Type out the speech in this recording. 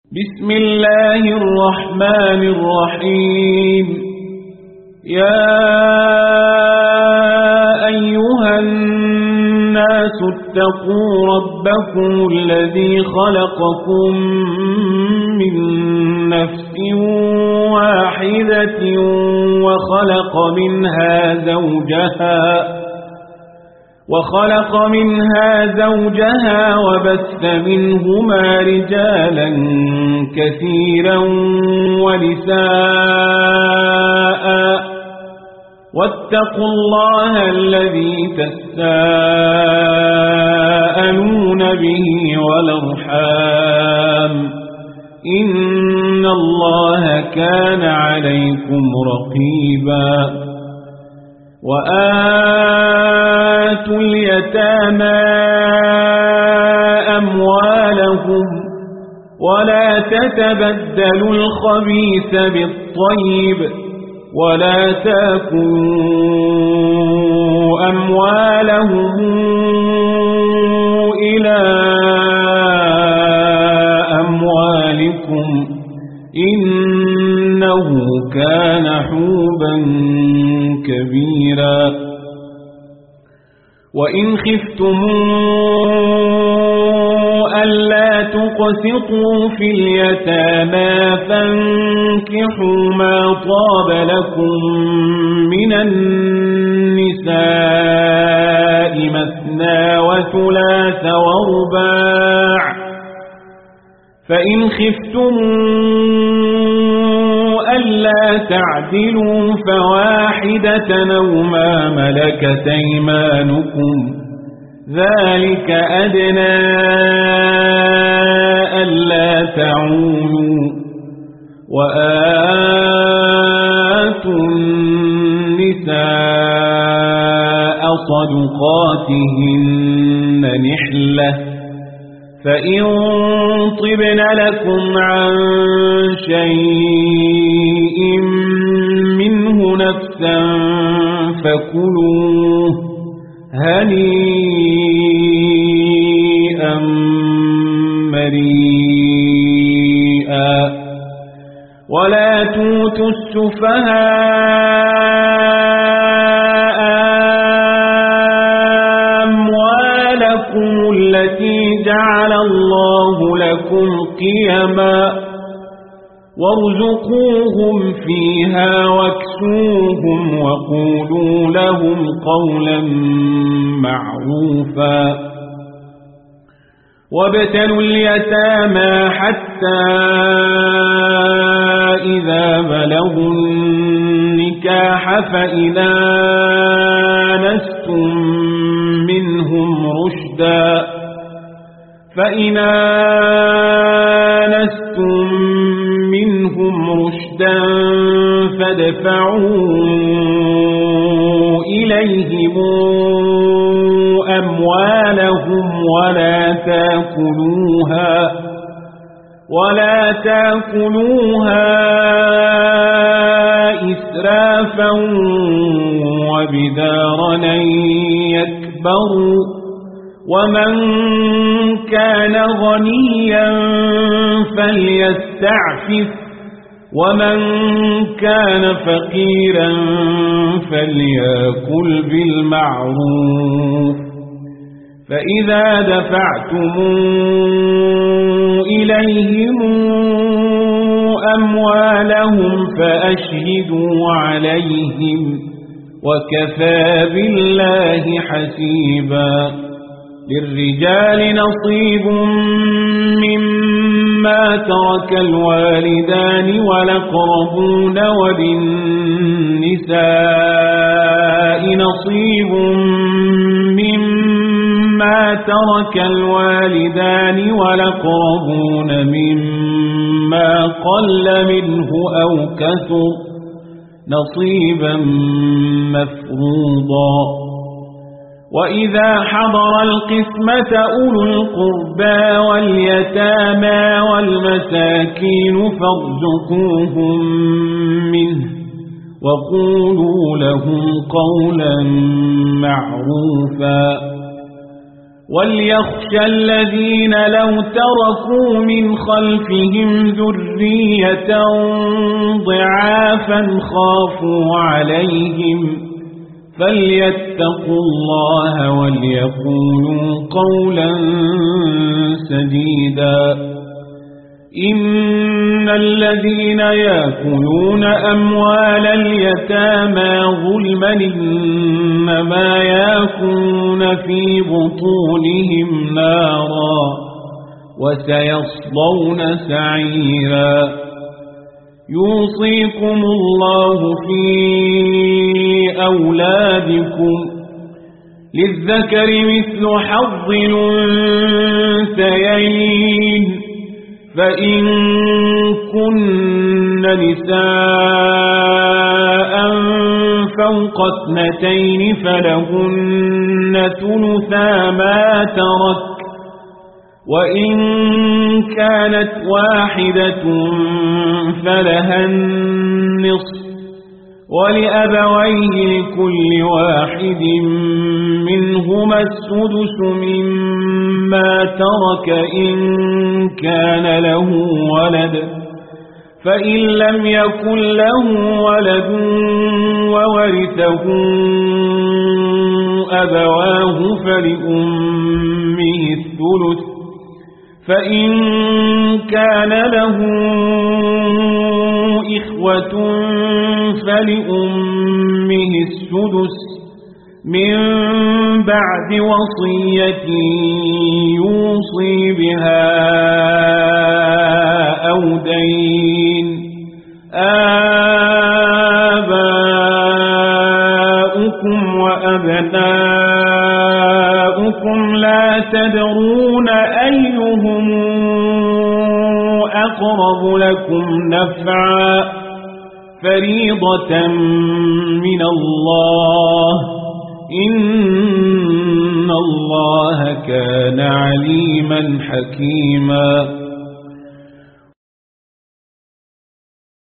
بسم الله الرحمن الرحيم. يا أيها الناس اتقوا ربكم الذي خلقكم من نفس واحدة وخلق منها زوجها وبث منهما رجالا كثيرا ونساء واتقوا الله الذي تساءلون به والأرحام إن الله كان عليكم رقيبا. وآتوا اليتامى أموالهم ولا تتبدلوا الخبيث بالطيب ولا تأكلوا أموالهم إلى أموالكم إنه كان حوبا كبيرا. وإن خفتم ألا تقسطوا في اليتامى فانكحوا ما طاب لكم من النساء مثنى وثلاث ورباع، فإن خفتم ألا تعدلوا فواحدة أو ما ملكت أيمانكم ذلك أدنى ألا تعولوا. وآتوا النساء صدقاتهن نحلة فإن طبن لكم عن شيء منه نفسا فكلوه هنيئا مريئا. ولا توتوا السفهاء أموالكم التي جعل الله لكم قيما وارزقوهم فيها واكسوهم وقولوا لهم قولا معروفا. وابتلوا اليتامى حتى إذا بلغوا النكاح فإذا آنستم منهم رشدا فادفعوا إليهم أموالهم ولا تأكلوها إسرافا وبدارا أن يكبروا. ومن كان غنيا فليستعفف ومن كان فقيرا فليأكل بالمعروف. فإذا دفعتم إليهم أموالهم فأشهدوا عليهم وكفى بالله حسيبا. للرجال نصيب مما ترك الوالدان والأقربون وللنساء نصيب مما ترك الوالدان والأقربون مما قل منه أو كثر نصيبا مفروضا. وإذا حضر القسمة أولو القربى واليتامى والمساكين فارزقوهم منه وقولوا لهم قولا معروفا. وليخشى الذين لو تركوا من خلفهم ذرية ضعافا خافوا عليهم فليتقوا الله وليقولوا قولا سديدا إن الذين يأكلون أموال اليتامى ظلما إنما يأكلون في بطونهم نارا وسيصلون سعيرا يوصيكم الله في أولادكم للذكر مثل حظ الأنثيين فإن كن نساء فوق 2 فلهن ثلثا ما ترك وإن كانت واحدة فلها النصف ولأبويه لكل واحد منهما السدس مما ترك إن كان له ولد فإن لم يكن له ولد وورثه أبواه فلأمه الثلث فإن كان له إخوة فلأمه السدس من بعد وصية يوصي بها أو دين آباؤكم وأبناؤكم لا تدرون أيهم أقرب لكم نفعا فريضة من الله إن الله كان عليما حكيما